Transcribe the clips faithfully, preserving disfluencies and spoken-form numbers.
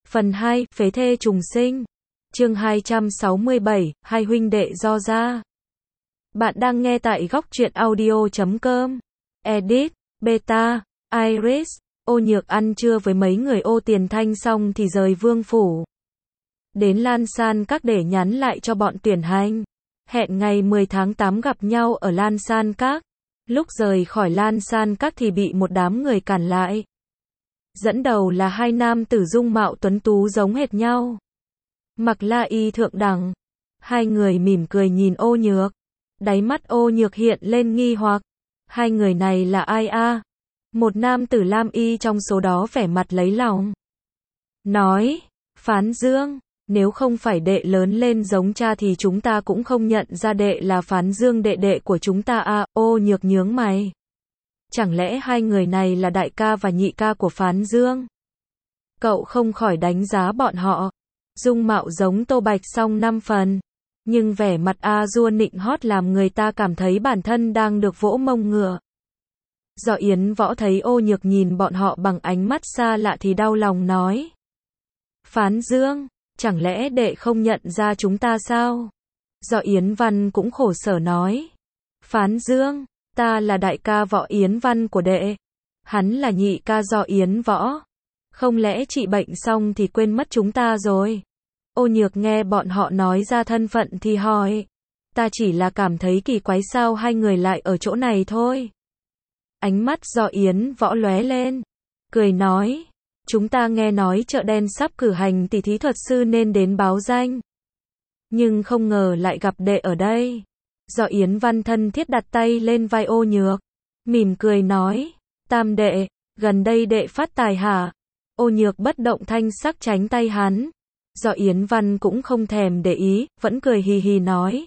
Phần hai, phế thê trùng sinh. Chương hai trăm sáu mươi bảy, hai huynh đệ do ra. Bạn đang nghe tại góc truyện audio chấm com. Edit, Beta, Iris. Ô Nhược ăn trưa với mấy người Ô Tiền Thanh xong thì rời Vương phủ. Đến Lan San Các để nhắn lại cho bọn tuyển hành. Hẹn ngày mười tháng tám gặp nhau ở Lan San Các. Lúc rời khỏi Lan San Các thì bị một đám người cản lại. Dẫn đầu là hai nam tử dung mạo tuấn tú giống hệt nhau. Mặc la y thượng đẳng. Hai người mỉm cười nhìn Ô Nhược. Đáy mắt Ô Nhược hiện lên nghi hoặc. Hai người này là ai a? Một nam tử lam y trong số đó vẻ mặt lấy lòng. Nói, Phán Dương, nếu không phải đệ lớn lên giống cha thì chúng ta cũng không nhận ra đệ là Phán Dương đệ đệ của chúng ta a. Ô Nhược nhướng mày. Chẳng lẽ hai người này là đại ca và nhị ca của Phán Dương? Cậu không khỏi đánh giá bọn họ. Dung mạo giống Tô Bạch song năm phần. Nhưng vẻ mặt a dua nịnh hót làm người ta cảm thấy bản thân đang được vỗ mông ngựa. Do Yến Võ thấy Ô Nhược nhìn bọn họ bằng ánh mắt xa lạ thì đau lòng nói. Phán Dương, chẳng lẽ đệ không nhận ra chúng ta sao? Do Yến Văn cũng khổ sở nói. Phán Dương, ta là đại ca Võ Yến Văn của đệ. Hắn là nhị ca Do Yến Võ. Không lẽ trị bệnh xong thì quên mất chúng ta rồi? Ô Nhược nghe bọn họ nói ra thân phận thì hỏi. Ta chỉ là cảm thấy kỳ quái sao hai người lại ở chỗ này thôi. Ánh mắt Do Yến Võ lóe lên. Cười nói. Chúng ta nghe nói chợ đen sắp cử hành tỷ thí thuật sư nên đến báo danh. Nhưng không ngờ lại gặp đệ ở đây. Do Yến Văn thân thiết đặt tay lên vai Ô Nhược. Mỉm cười nói. Tam đệ, gần đây đệ phát tài hả? Ô Nhược bất động thanh sắc tránh tay hắn. Do Yến Văn cũng không thèm để ý, vẫn cười hì hì nói.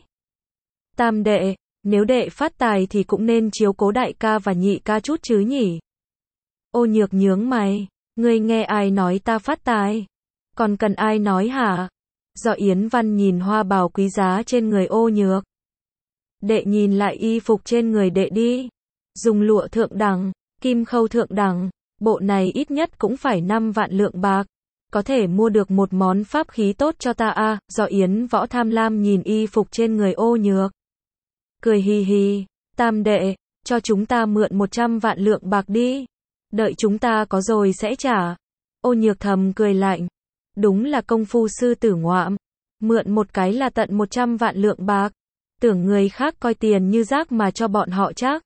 Tam đệ, nếu đệ phát tài thì cũng nên chiếu cố đại ca và nhị ca chút chứ nhỉ? Ô Nhược nhướng mày. Ngươi nghe ai nói ta phát tài? Còn cần ai nói hả? Do Yến Văn nhìn hoa bào quý giá trên người Ô Nhược. Đệ nhìn lại y phục trên người đệ đi. Dùng lụa thượng đẳng, kim khâu thượng đẳng, bộ này ít nhất cũng phải năm vạn lượng bạc. Có thể mua được một món pháp khí tốt cho ta a. Do Yến Võ tham lam nhìn y phục trên người Ô Nhược. Cười hì hì. Tam đệ, cho chúng ta mượn một trăm vạn lượng bạc đi. Đợi chúng ta có rồi sẽ trả. Ô Nhược thầm cười lạnh. Đúng là công phu sư tử ngoạm. Mượn một cái là tận một trăm vạn lượng bạc. Tưởng người khác coi tiền như rác mà cho bọn họ chắc.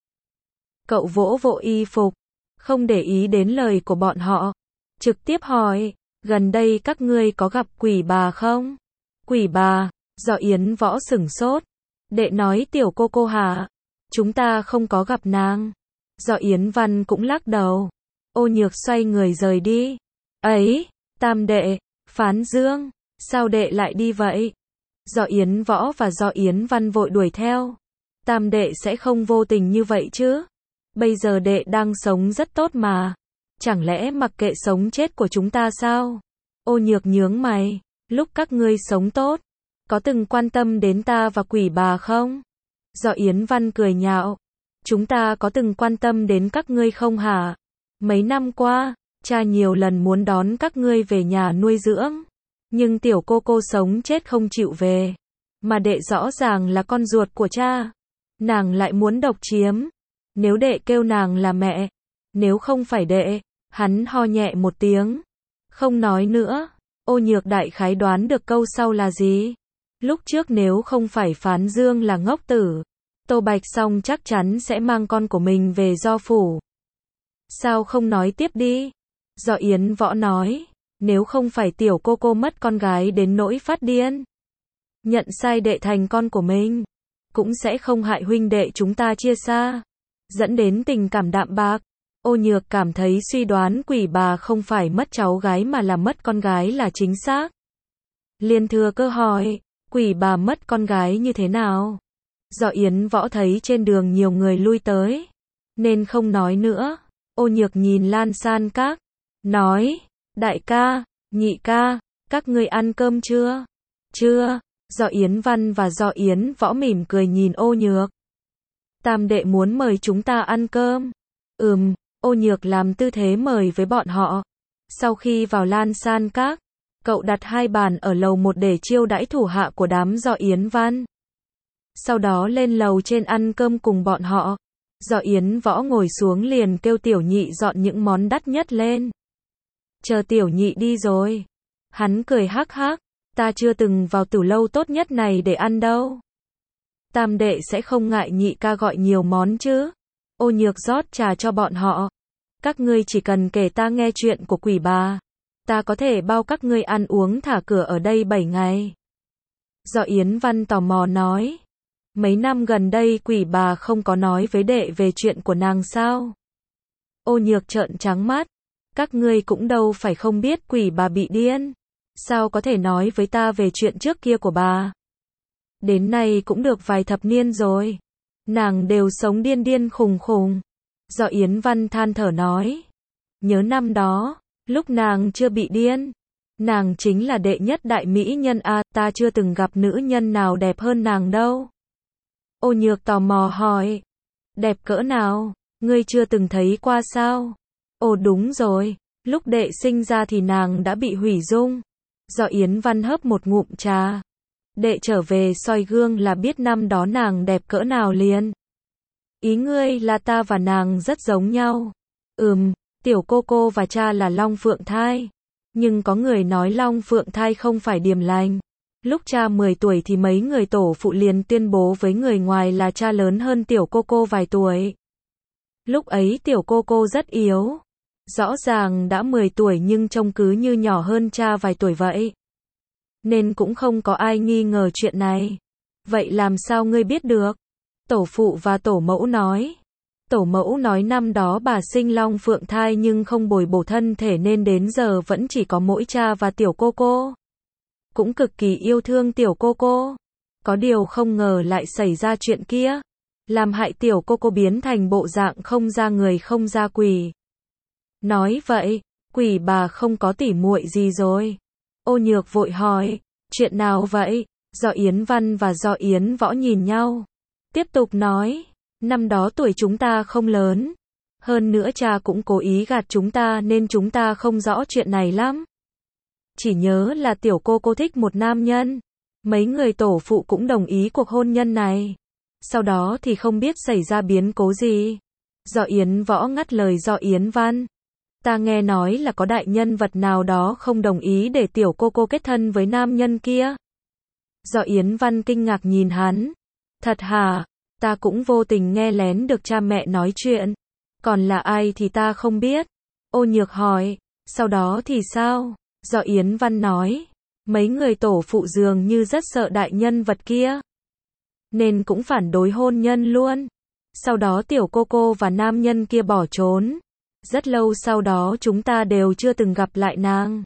Cậu vỗ vỗ y phục. Không để ý đến lời của bọn họ. Trực tiếp hỏi. Gần đây các ngươi có gặp quỷ bà không? Quỷ bà. Do Yến Võ sửng sốt. Đệ nói tiểu cô cô hả? Chúng ta không có gặp nàng. Do Yến Văn cũng lắc đầu. Ô Nhược xoay người rời đi. Ấy, Tam đệ, Phán Dương, sao đệ lại đi vậy? Do Yến Võ và Do Yến Văn vội đuổi theo. Tam đệ sẽ không vô tình như vậy chứ? Bây giờ đệ đang sống rất tốt mà. Chẳng lẽ mặc kệ sống chết của chúng ta sao? Ô Nhược nhướng mày. Lúc các ngươi sống tốt, có từng quan tâm đến ta và quỷ bà không? Do Yến Văn cười nhạo. Chúng ta có từng quan tâm đến các ngươi không hả? Mấy năm qua, cha nhiều lần muốn đón các ngươi về nhà nuôi dưỡng. Nhưng tiểu cô cô sống chết không chịu về. Mà đệ rõ ràng là con ruột của cha. Nàng lại muốn độc chiếm. Nếu đệ kêu nàng là mẹ. Nếu không phải đệ. Hắn ho nhẹ một tiếng. Không nói nữa. Ô Nhược đại khái đoán được câu sau là gì. Lúc trước nếu không phải Phán Dương là ngốc tử. Tô Bạch xong chắc chắn sẽ mang con của mình về Do phủ. Sao không nói tiếp đi? Do Yến Võ nói. Nếu không phải tiểu cô cô mất con gái đến nỗi phát điên. Nhận sai đệ thành con của mình. Cũng sẽ không hại huynh đệ chúng ta chia xa. Dẫn đến tình cảm đạm bạc. Ô Nhược cảm thấy suy đoán quỷ bà không phải mất cháu gái mà là mất con gái là chính xác. Liền thừa cơ hỏi. Quỷ bà mất con gái như thế nào? Do Yến Võ thấy trên đường nhiều người lui tới. Nên không nói nữa. Ô Nhược nhìn Lan San Các. Nói. Đại ca, nhị ca, các ngươi ăn cơm chưa? Chưa. Do Yến Văn và Do Yến Võ mỉm cười nhìn Ô Nhược. Tam đệ muốn mời chúng ta ăn cơm. Ừm. Ô Nhược làm tư thế mời với bọn họ. Sau khi vào Lan San Các, Cậu đặt hai bàn ở lầu một để chiêu đãi thủ hạ của đám Do Yến Văn. Sau đó lên lầu trên ăn cơm cùng bọn họ. Do Yến Võ ngồi xuống liền kêu Tiểu Nhị dọn những món đắt nhất lên. Chờ Tiểu Nhị đi rồi. Hắn cười hắc hắc, ta chưa từng vào tử lâu tốt nhất này để ăn đâu. Tam đệ sẽ không ngại Nhị ca gọi nhiều món chứ. Ô Nhược rót trà cho bọn họ. Các ngươi chỉ cần kể ta nghe chuyện của quỷ bà. Ta có thể bao các ngươi ăn uống thả cửa ở đây bảy ngày. Do Yến Văn tò mò nói. Mấy năm gần đây quỷ bà không có nói với đệ về chuyện của nàng sao? Ô Nhược trợn trắng mắt. Các ngươi cũng đâu phải không biết quỷ bà bị điên. Sao có thể nói với ta về chuyện trước kia của bà? Đến nay cũng được vài thập niên rồi. Nàng đều sống điên điên khùng khùng. Do Yến Văn than thở nói. Nhớ năm đó, lúc nàng chưa bị điên. Nàng chính là đệ nhất đại mỹ nhân a, ta chưa từng gặp nữ nhân nào đẹp hơn nàng đâu. Ô Nhược tò mò hỏi. Đẹp cỡ nào? Ngươi chưa từng thấy qua sao? Ồ đúng rồi, lúc đệ sinh ra thì nàng đã bị hủy dung. Do Yến Văn hớp một ngụm trà. Đệ trở về soi gương là biết năm đó nàng đẹp cỡ nào liền. Ý ngươi là ta và nàng rất giống nhau. Ừm, tiểu cô cô và cha là Long Phượng Thai. Nhưng có người nói Long Phượng Thai không phải điềm lành. Lúc cha mười tuổi thì mấy người tổ phụ liền tuyên bố với người ngoài là cha lớn hơn tiểu cô cô vài tuổi. Lúc ấy tiểu cô cô rất yếu. Rõ ràng đã mười tuổi nhưng trông cứ như nhỏ hơn cha vài tuổi vậy. Nên cũng không có ai nghi ngờ chuyện này. Vậy làm sao ngươi biết được? Tổ phụ và tổ mẫu nói. Tổ mẫu nói năm đó bà sinh Long Phượng Thai nhưng không bồi bổ thân thể nên đến giờ vẫn chỉ có mỗi cha và tiểu cô cô. Cũng cực kỳ yêu thương tiểu cô cô. Có điều không ngờ lại xảy ra chuyện kia. Làm hại tiểu cô cô biến thành bộ dạng không ra người không ra quỷ. Nói vậy, quỷ bà không có tỉ muội gì rồi. Ô Nhược vội hỏi, chuyện nào vậy? Do Yến Văn và Do Yến Võ nhìn nhau. Tiếp tục nói, năm đó tuổi chúng ta không lớn. Hơn nữa cha cũng cố ý gạt chúng ta nên chúng ta không rõ chuyện này lắm. Chỉ nhớ là tiểu cô cô thích một nam nhân. Mấy người tổ phụ cũng đồng ý cuộc hôn nhân này. Sau đó thì không biết xảy ra biến cố gì. Do Yến Võ ngắt lời Do Yến Văn. Ta nghe nói là có đại nhân vật nào đó không đồng ý để tiểu cô cô kết thân với nam nhân kia. Do Yến Văn kinh ngạc nhìn hắn. Thật hả? Ta cũng vô tình nghe lén được cha mẹ nói chuyện. Còn là ai thì ta không biết. Ô Nhược hỏi. Sau đó thì sao? Do Yến Văn nói. Mấy người tổ phụ dường như rất sợ đại nhân vật kia. Nên cũng phản đối hôn nhân luôn. Sau đó tiểu cô cô và nam nhân kia bỏ trốn. Rất lâu sau đó chúng ta đều chưa từng gặp lại nàng.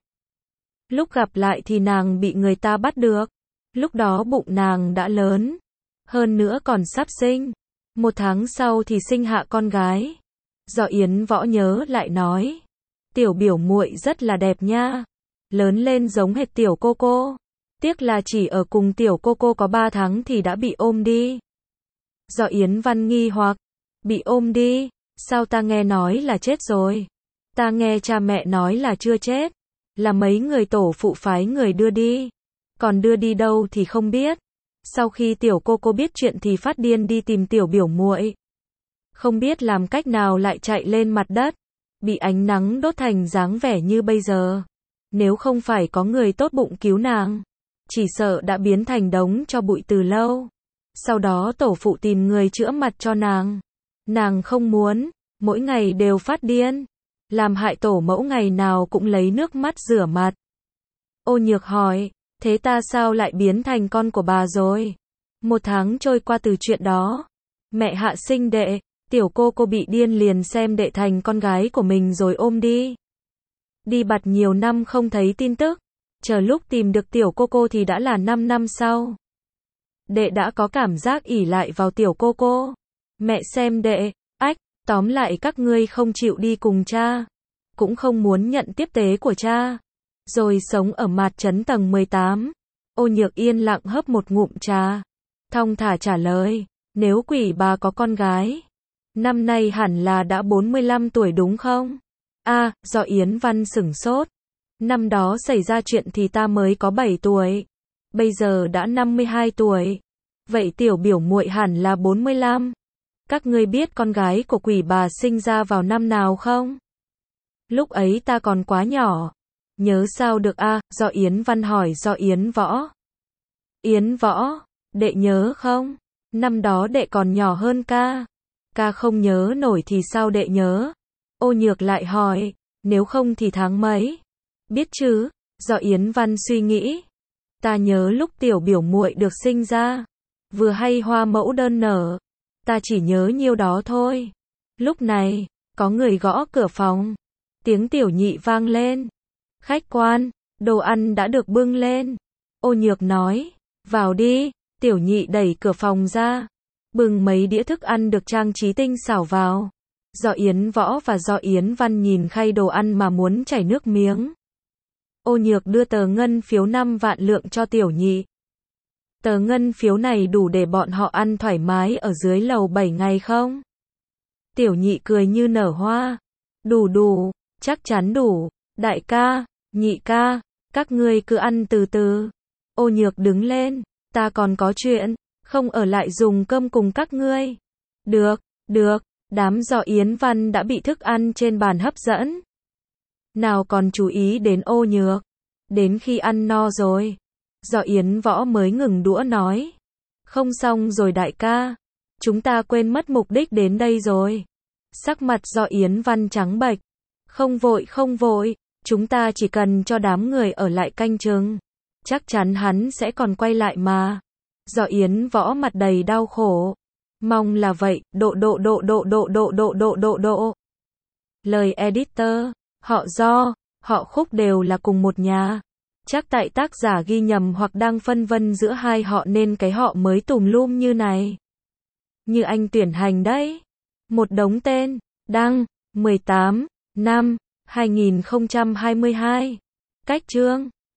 Lúc gặp lại thì nàng bị người ta bắt được. Lúc đó bụng nàng đã lớn. Hơn nữa còn sắp sinh. Một tháng sau thì sinh hạ con gái. Do Yến Võ nhớ lại nói. Tiểu biểu muội rất là đẹp nha. Lớn lên giống hệt tiểu cô cô. Tiếc là chỉ ở cùng tiểu cô cô có ba tháng thì đã bị ôm đi. Do Yến Văn nghi hoặc. Bị ôm đi? Sao ta nghe nói là chết rồi? Ta nghe cha mẹ nói là chưa chết. Là mấy người tổ phụ phái người đưa đi. Còn đưa đi đâu thì không biết. Sau khi tiểu cô cô biết chuyện thì phát điên đi tìm tiểu biểu muội. Không biết làm cách nào lại chạy lên mặt đất. Bị ánh nắng đốt thành dáng vẻ như bây giờ. Nếu không phải có người tốt bụng cứu nàng. Chỉ sợ đã biến thành đống cho bụi từ lâu. Sau đó tổ phụ tìm người chữa mặt cho nàng. Nàng không muốn, mỗi ngày đều phát điên. Làm hại tổ mẫu ngày nào cũng lấy nước mắt rửa mặt. Ô Nhược hỏi, thế ta sao lại biến thành con của bà rồi? Một tháng trôi qua từ chuyện đó. Mẹ hạ sinh đệ, tiểu cô cô bị điên liền xem đệ thành con gái của mình rồi ôm đi. Đi bặt nhiều năm không thấy tin tức. Chờ lúc tìm được tiểu cô cô thì đã là năm năm sau. Đệ đã có cảm giác ỷ lại vào tiểu cô cô. Mẹ xem đệ, ách, tóm lại các ngươi không chịu đi cùng cha. Cũng không muốn nhận tiếp tế của cha. Rồi sống ở mạt trấn tầng mười tám. Ô Nhược yên lặng hớp một ngụm trà. Thong thả trả lời, nếu quỷ bà có con gái. Năm nay hẳn là đã bốn mươi lăm tuổi đúng không? A, Do Yến Văn sửng sốt. Năm đó xảy ra chuyện thì ta mới có bảy tuổi. Bây giờ đã năm mươi hai tuổi. Vậy tiểu biểu muội hẳn là bốn mươi lăm. Các ngươi biết con gái của quỷ bà sinh ra vào năm nào không? Lúc ấy ta còn quá nhỏ. Nhớ sao được a? À, do Yến Văn hỏi do Yến Võ. Yến Võ, đệ nhớ không? Năm đó đệ còn nhỏ hơn ca. Ca không nhớ nổi thì sao đệ nhớ? Ô Nhược lại hỏi, nếu không thì tháng mấy? Biết chứ? Do Yến Văn suy nghĩ. Ta nhớ lúc tiểu biểu muội được sinh ra, vừa hay hoa mẫu đơn nở. Ta chỉ nhớ nhiêu đó thôi. Lúc này, có người gõ cửa phòng. Tiếng tiểu nhị vang lên. Khách quan, đồ ăn đã được bưng lên. Ô Nhược nói, vào đi. Tiểu nhị đẩy cửa phòng ra, bưng mấy đĩa thức ăn được trang trí tinh xảo vào. Do Yến Võ và Do Yến Văn nhìn khay đồ ăn mà muốn chảy nước miếng. Ô Nhược đưa tờ ngân phiếu năm vạn lượng cho tiểu nhị. Tờ ngân phiếu này đủ để bọn họ ăn thoải mái ở dưới lầu bảy ngày không? Tiểu nhị cười như nở hoa. Đủ đủ, chắc chắn đủ. Đại ca, nhị ca, các ngươi cứ ăn từ từ. Ô Nhược đứng lên. Ta còn có chuyện, không ở lại dùng cơm cùng các ngươi. Được, được, đám Do Yến Văn đã bị thức ăn trên bàn hấp dẫn. Nào còn chú ý đến Ô Nhược. Đến khi ăn no rồi, Do Yến Võ mới ngừng đũa nói. Không xong rồi đại ca, chúng ta quên mất mục đích đến đây rồi. Sắc mặt Do Yến Văn trắng bệch. Không vội không vội, chúng ta chỉ cần cho đám người ở lại canh chừng. Chắc chắn hắn sẽ còn quay lại mà. Do Yến Võ mặt đầy đau khổ. Mong là vậy, độ độ độ độ độ độ độ độ độ độ. Lời editor, họ Do, họ Khúc đều là cùng một nhà. Chắc tại tác giả ghi nhầm hoặc đang phân vân giữa hai họ nên cái họ mới tùm lum như này. Như anh tuyển hành đấy. Một đống tên, đăng, mười tám, năm, hai nghìn không trăm hai mươi hai. Cách chương.